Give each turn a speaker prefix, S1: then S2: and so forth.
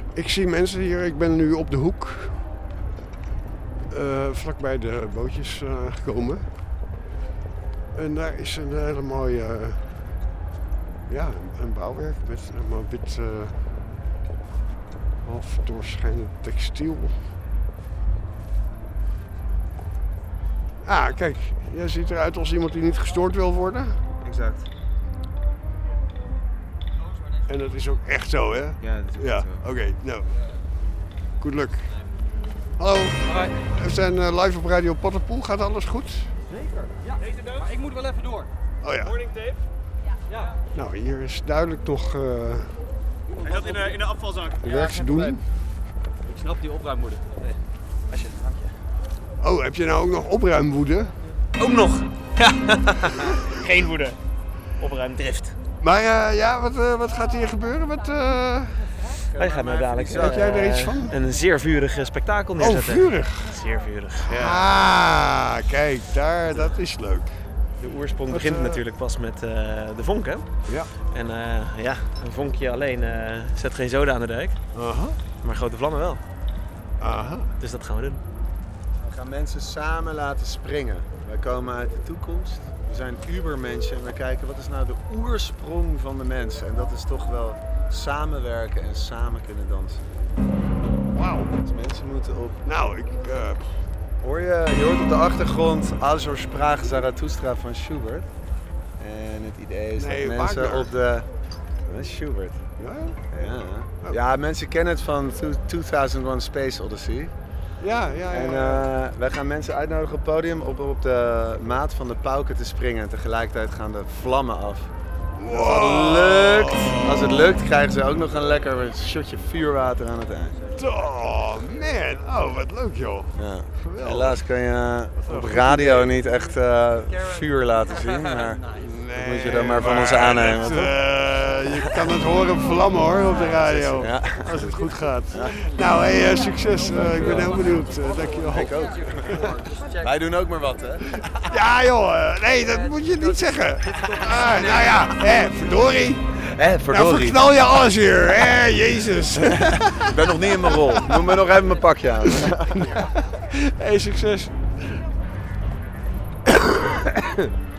S1: Ik zie mensen hier. Ik ben nu op de hoek. Vlakbij de bootjes gekomen. En daar is een hele mooie... een bouwwerk met helemaal wit... half doorschijnend textiel. Ah, kijk. Jij ziet eruit als iemand die niet gestoord wil worden.
S2: Exact.
S1: En dat is ook echt zo, hè?
S2: Ja, dat is ook zo.
S1: Oké, nou. Good luck. Hallo.
S3: Hoi.
S1: We zijn live op Radio Potterpoel. Gaat alles goed?
S3: Zeker. Ja, maar ik moet wel even door.
S1: Oh ja.
S3: Morning tape? Ja.
S1: Nou, hier is duidelijk nog
S3: En dat in de afvalzak.
S1: werk te doen.
S3: Ik snap die opruimmoeder. Nee. Als je het drankje.
S1: Oh, heb je nou ook nog opruimwoede?
S3: Ook nog! Geen woede. Opruimdrift.
S1: Maar wat gaat hier gebeuren?
S4: Wij gaan dadelijk
S1: Weet jij er iets van?
S4: een zeer vurig spektakel
S1: Oh,
S4: neerzetten.
S1: vurig.
S4: Zeer vurig, ja.
S1: Ah, kijk, dat is leuk.
S4: De oorsprong begint natuurlijk pas met de vonk, hè?
S1: Ja.
S4: En een vonkje alleen zet geen zoden aan de dijk.
S1: Aha.
S4: Maar grote vlammen wel.
S1: Aha.
S4: Dus dat gaan we doen.
S2: We gaan mensen samen laten springen. Wij komen uit de toekomst. We zijn ubermensen en we kijken wat is nou de oorsprong van de mens. En dat is toch wel samenwerken en samen kunnen dansen.
S1: Wauw.
S2: Dus mensen moeten op...
S1: Nou,
S2: Je hoort op de achtergrond Also sprach Zarathustra van Schubert. En het idee is dat mensen
S1: Wagner.
S2: op de... Dat is Schubert.
S1: Ja?
S2: Ja, mensen kennen het van 2001 Space Odyssey.
S1: Ja.
S2: En wij gaan mensen uitnodigen op het podium op de maat van de pauken te springen. En tegelijkertijd gaan de vlammen af. Als het lukt, krijgen ze ook nog een lekker shotje vuurwater aan het eind.
S1: Oh man, oh wat leuk joh.
S2: Ja.
S1: Geweldig.
S2: Helaas kan je op radio niet echt vuur laten zien. Maar dat moet je dan maar van ons aannemen. toch?
S1: Je kan het horen vlammen hoor op de radio.
S2: Ja.
S1: Als het goed gaat. Nou, hey, succes. Ik ben heel benieuwd. Dankjewel.
S2: Ik ook. Wij doen ook maar wat, hè?
S1: Ja joh, nee, dat moet je niet zeggen. Nou ja, verdorie. Nou
S2: Verdorie.
S1: verknal je alles hier. Jezus.
S2: Ik ben nog niet in mijn rol. Doe me nog even mijn pakje aan.
S1: Hey, succes.